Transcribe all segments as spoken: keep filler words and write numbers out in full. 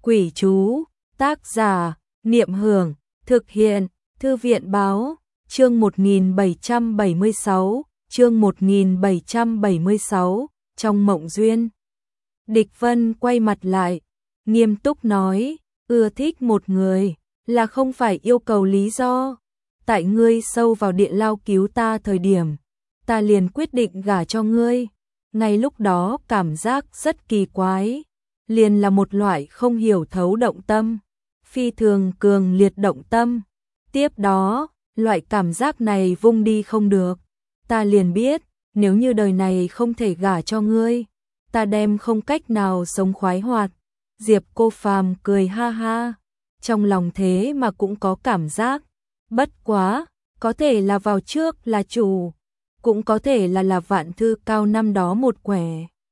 Quỷ chú, tác giả, Niệm Hưởng, thực hiện, Thư viện báo, chương một nghìn bảy trăm bảy mươi sáu, chương một nghìn bảy trăm bảy mươi sáu, trong mộng duyên. Địch Vân quay mặt lại, nghiêm túc nói, ưa thích một người, là không phải yêu cầu lý do. Tại ngươi sâu vào địa lao cứu ta thời điểm, ta liền quyết định gả cho ngươi. Ngay lúc đó cảm giác rất kỳ quái, liền là một loại không hiểu thấu động tâm, phi thường cường liệt động tâm. Tiếp đó, loại cảm giác này vung đi không được. Ta liền biết, nếu như đời này không thể gả cho ngươi, ta đem không cách nào sống khoái hoạt. Diệp Cô Phàm cười ha ha, trong lòng thế mà cũng có cảm giác. Bất quá, có thể là vào trước là chủ, cũng có thể là là Vạn Thư Cao năm đó một quẻ.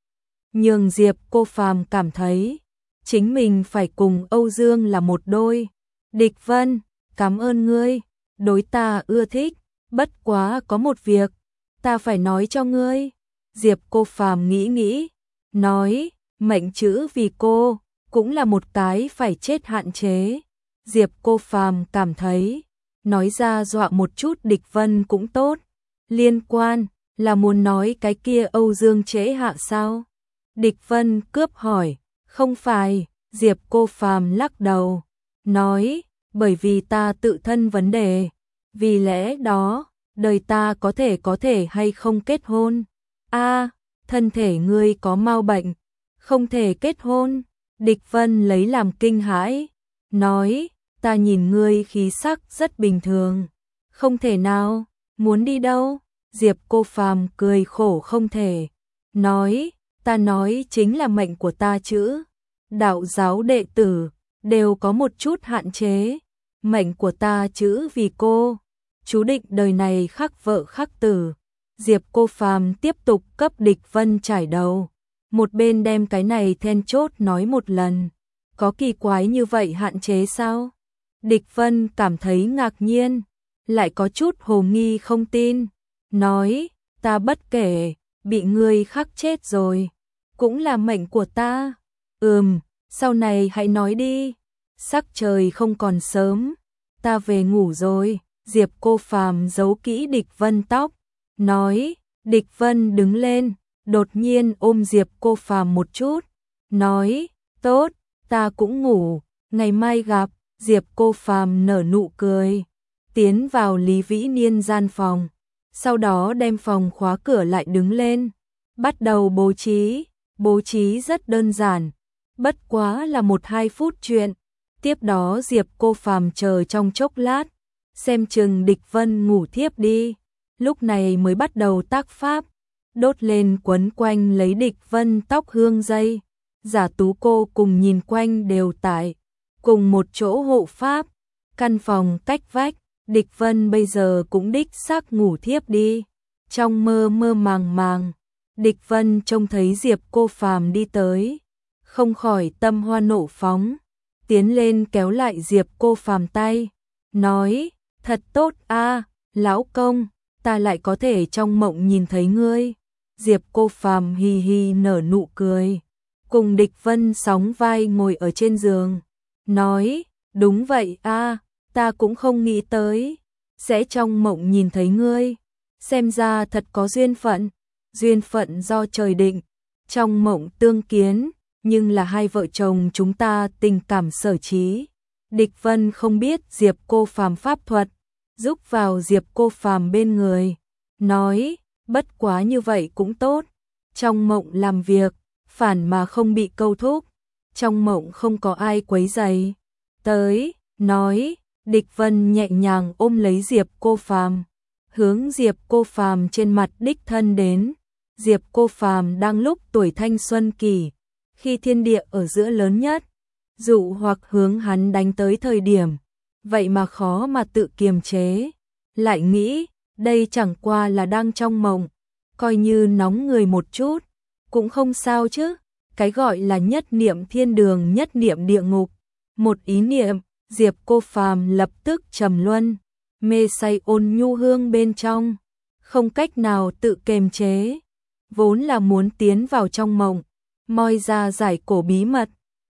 Nhưng Diệp Cô Phàm cảm thấy, chính mình phải cùng Âu Dương là một đôi. Địch Vân, cảm ơn ngươi, đối ta ưa thích, bất quá có một việc, ta phải nói cho ngươi. Diệp Cô Phàm nghĩ nghĩ, nói, mệnh chữ vì cô, cũng là một cái phải chết hạn chế. Diệp Cô Phàm cảm thấy, nói ra dọa một chút Địch Vân cũng tốt. Liên quan, là muốn nói cái kia Âu Dương trễ hạ sao? Địch Vân cướp hỏi, không phải. Diệp Cô Phàm lắc đầu, nói, bởi vì ta tự thân vấn đề, vì lẽ đó, đời ta có thể có thể hay không kết hôn. A, thân thể ngươi có mau bệnh, không thể kết hôn. Địch Vân lấy làm kinh hãi, nói, ta nhìn ngươi khí sắc rất bình thường, không thể nào. Muốn đi đâu? Diệp Cô Phàm cười khổ không thể, nói, ta nói chính là mệnh của ta chữ. Đạo giáo đệ tử đều có một chút hạn chế, mệnh của ta chữ vì cô, chú định đời này khắc vợ khắc tử. Diệp Cô Phàm tiếp tục cấp Địch Vân trải đầu, một bên đem cái này then chốt nói một lần. Có kỳ quái như vậy hạn chế sao? Địch Vân cảm thấy ngạc nhiên, lại có chút hồ nghi không tin, nói, ta bất kể, bị ngươi khắc chết rồi, cũng là mệnh của ta. Ừm, sau này hãy nói đi, sắc trời không còn sớm, ta về ngủ rồi. Diệp Cô Phàm giấu kỹ Địch Vân tóc, nói. Địch Vân đứng lên, đột nhiên ôm Diệp Cô Phàm một chút, nói, tốt, ta cũng ngủ, ngày mai gặp. Diệp Cô Phàm nở nụ cười, tiến vào Lý Vĩ Niên gian phòng, sau đó đem phòng khóa cửa lại đứng lên, bắt đầu bố trí. Bố trí rất đơn giản, bất quá là một hai phút chuyện. Tiếp đó Diệp Cô Phàm chờ trong chốc lát, xem chừng Địch Vân ngủ thiếp đi, lúc này mới bắt đầu tác pháp, đốt lên quấn quanh lấy Địch Vân tóc hương dây. Giả Tú cô cùng nhìn quanh đều tại cùng một chỗ hộ pháp, căn phòng cách vách. Địch Vân bây giờ cũng đích xác ngủ thiếp đi, trong mơ mơ màng màng. Địch Vân trông thấy Diệp Cô Phàm đi tới, không khỏi tâm hoa nộ phóng, tiến lên kéo lại Diệp Cô Phàm tay, nói, thật tốt a, lão công, ta lại có thể trong mộng nhìn thấy ngươi. Diệp Cô Phàm hì hì nở nụ cười, cùng Địch Vân sóng vai ngồi ở trên giường, nói, đúng vậy a, ta cũng không nghĩ tới, sẽ trong mộng nhìn thấy ngươi, xem ra thật có duyên phận. Duyên phận do trời định, trong mộng tương kiến, nhưng là hai vợ chồng chúng ta tình cảm sở trí. Địch Vân không biết Diệp Cô Phàm pháp thuật, giúp vào Diệp Cô Phàm bên người, nói, bất quá như vậy cũng tốt, trong mộng làm việc, phản mà không bị câu thúc, trong mộng không có ai quấy rầy. Tới, nói, Địch Vân nhẹ nhàng ôm lấy Diệp Cô Phàm, hướng Diệp Cô Phàm trên mặt đích thân đến. Diệp Cô Phàm đang lúc tuổi thanh xuân kỳ, khi thiên địa ở giữa lớn nhất, dụ hoặc hướng hắn đánh tới thời điểm, vậy mà khó mà tự kiềm chế, lại nghĩ, đây chẳng qua là đang trong mộng, coi như nóng người một chút, cũng không sao chứ, cái gọi là nhất niệm thiên đường nhất niệm địa ngục, một ý niệm, Diệp Cô Phàm lập tức trầm luân, mê say ôn nhu hương bên trong, không cách nào tự kiềm chế. Vốn là muốn tiến vào trong mộng, moi ra giải cổ bí mật,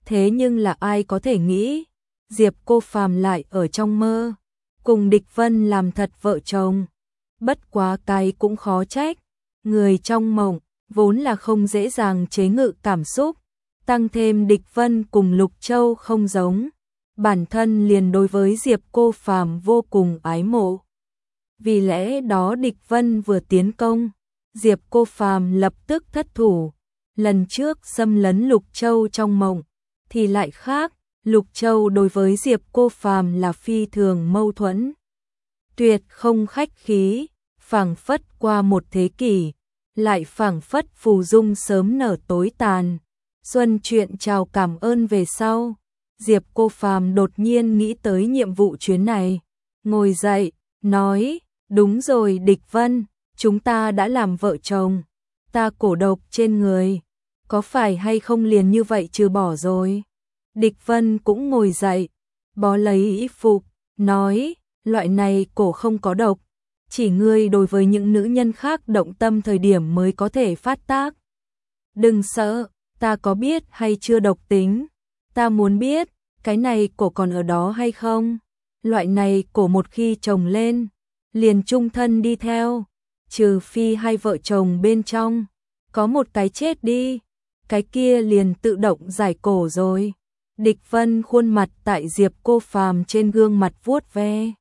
Thế nhưng là ai có thể nghĩ, Diệp Cô Phàm lại ở trong mơ, cùng Địch Vân làm thật vợ chồng. Bất quá cái cũng khó trách, người trong mộng vốn là không dễ dàng chế ngự cảm xúc, tăng thêm Địch Vân cùng Lục Châu không giống, bản thân liền đối với Diệp Cô Phàm vô cùng ái mộ. Vì lẽ đó Địch Vân vừa tiến công, Diệp Cô Phàm lập tức thất thủ. Lần trước xâm lấn Lục Châu trong mộng thì lại khác, Lục Châu đối với Diệp Cô Phàm là phi thường mâu thuẫn, tuyệt không khách khí, phảng phất qua một thế kỷ, lại phảng phất phù dung sớm nở tối tàn. Xuân chuyện chào cảm ơn về sau, Diệp Cô Phàm đột nhiên nghĩ tới nhiệm vụ chuyến này, ngồi dậy, nói, đúng rồi Địch Vân, chúng ta đã làm vợ chồng, ta cổ độc trên người, có phải hay không liền như vậy trừ bỏ rồi. Địch Vân cũng ngồi dậy, bó lấy y phục, nói, loại này cổ không có độc, chỉ ngươi đối với những nữ nhân khác động tâm thời điểm mới có thể phát tác. Đừng sợ, ta có biết hay chưa độc tính, ta muốn biết, cái này cổ còn ở đó hay không? Loại này cổ một khi trồng lên, liền chung thân đi theo, trừ phi hai vợ chồng bên trong, có một cái chết đi, cái kia liền tự động giải cổ rồi. Địch Vân khuôn mặt tại Diệp Cô Phàm trên gương mặt vuốt ve,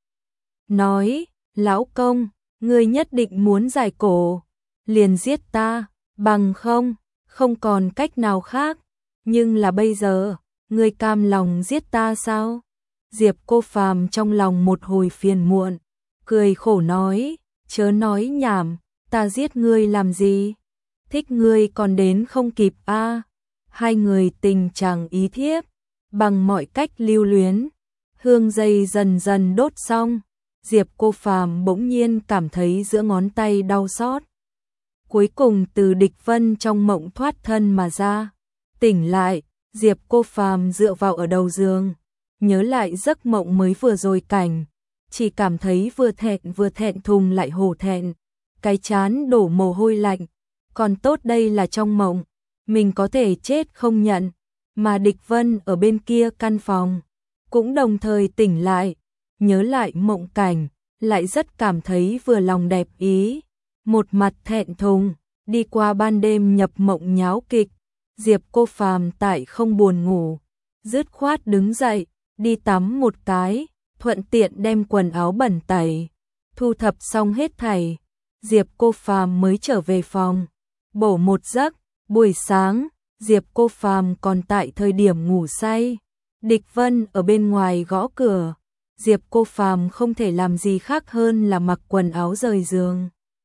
nói, lão công, ngươi nhất định muốn giải cổ, liền giết ta, bằng không, không còn cách nào khác, nhưng là bây giờ, ngươi cam lòng giết ta sao? Diệp Cô Phàm trong lòng một hồi phiền muộn, cười khổ nói, chớ nói nhảm, ta giết ngươi làm gì? Thích ngươi còn đến không kịp a. À. Hai người tình chàng ý thiếp, bằng mọi cách lưu luyến, hương dây dần dần đốt xong, Diệp Cô Phàm bỗng nhiên cảm thấy giữa ngón tay đau xót. Cuối cùng từ Địch Vân trong mộng thoát thân mà ra, tỉnh lại, Diệp Cô Phàm dựa vào ở đầu giường, nhớ lại giấc mộng mới vừa rồi cảnh, chỉ cảm thấy vừa thẹn vừa thẹn thùng lại hổ thẹn, cái trán đổ mồ hôi lạnh, còn tốt đây là trong mộng, mình có thể chết không nhận, mà Địch Vân ở bên kia căn phòng, cũng đồng thời tỉnh lại, nhớ lại mộng cảnh, lại rất cảm thấy vừa lòng đẹp ý, một mặt thẹn thùng, đi qua ban đêm nhập mộng nháo kịch, Diệp Cô Phàm tại không buồn ngủ, dứt khoát đứng dậy, đi tắm một cái, thuận tiện đem quần áo bẩn tẩy, thu thập xong hết thảy, Diệp Cô Phàm mới trở về phòng, bổ một giấc, buổi sáng, Diệp Cô Phàm còn tại thời điểm ngủ say, Địch Vân ở bên ngoài gõ cửa, Diệp Cô Phàm không thể làm gì khác hơn là mặc quần áo rời giường.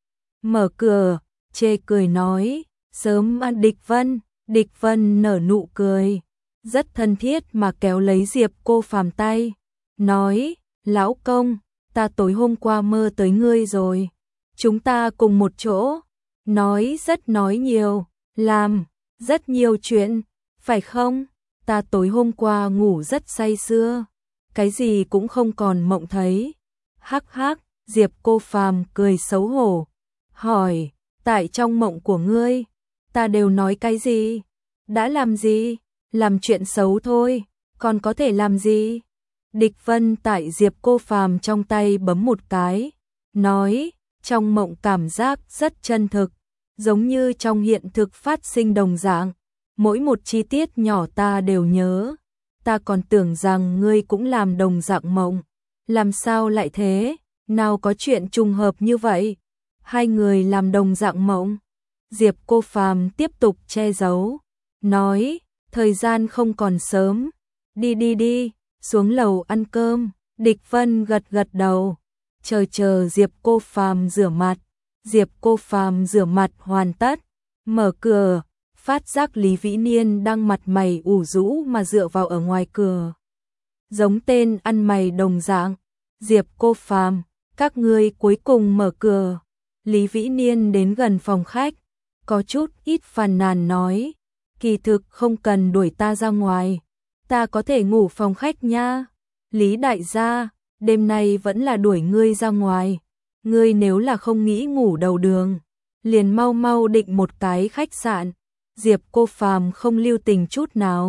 Mở cửa, chê cười nói, sớm ăn Địch Vân, Địch Vân nở nụ cười, rất thân thiết mà kéo lấy Diệp Cô Phàm tay, nói, lão công, ta tối hôm qua mơ tới ngươi rồi, chúng ta cùng một chỗ, nói rất nói nhiều, làm rất nhiều chuyện, phải không? Ta tối hôm qua ngủ rất say sưa, cái gì cũng không còn mộng thấy. Hắc hắc, Diệp Cô Phàm cười xấu hổ, hỏi, tại trong mộng của ngươi, ta đều nói cái gì? Đã làm gì? Làm chuyện xấu thôi, còn có thể làm gì? Địch Vân tại Diệp Cô Phàm trong tay bấm một cái, nói, trong mộng cảm giác rất chân thực, giống như trong hiện thực phát sinh đồng dạng, mỗi một chi tiết nhỏ ta đều nhớ, ta còn tưởng rằng ngươi cũng làm đồng dạng mộng, làm sao lại thế, nào có chuyện trùng hợp như vậy, hai người làm đồng dạng mộng. Diệp Cô Phàm tiếp tục che giấu, nói, thời gian không còn sớm, đi đi đi, xuống lầu ăn cơm. Địch Vân gật gật đầu, chờ chờ Diệp Cô Phàm rửa mặt. Diệp Cô Phàm rửa mặt hoàn tất, mở cửa, phát giác Lý Vĩ Niên đang mặt mày ủ rũ mà dựa vào ở ngoài cửa, giống tên ăn mày đồng dạng. Diệp Cô Phàm, các ngươi cuối cùng mở cửa. Lý Vĩ Niên đến gần phòng khách, có chút ít phàn nàn nói, kỳ thực không cần đuổi ta ra ngoài, ta có thể ngủ phòng khách nha. Lý đại gia, đêm nay vẫn là đuổi ngươi ra ngoài, ngươi nếu là không nghĩ ngủ đầu đường, liền mau mau định một cái khách sạn. Diệp Cô Phàm không lưu tình chút nào,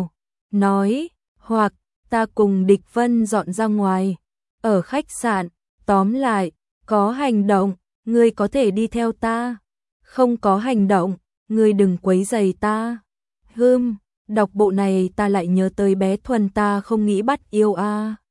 nói, hoặc ta cùng Địch Vân dọn ra ngoài, ở khách sạn, tóm lại, có hành động, ngươi có thể đi theo ta, không có hành động, ngươi đừng quấy rầy ta. Hừm, đọc bộ này ta lại nhớ tới bé Thuần ta không nghĩ bắt yêu a.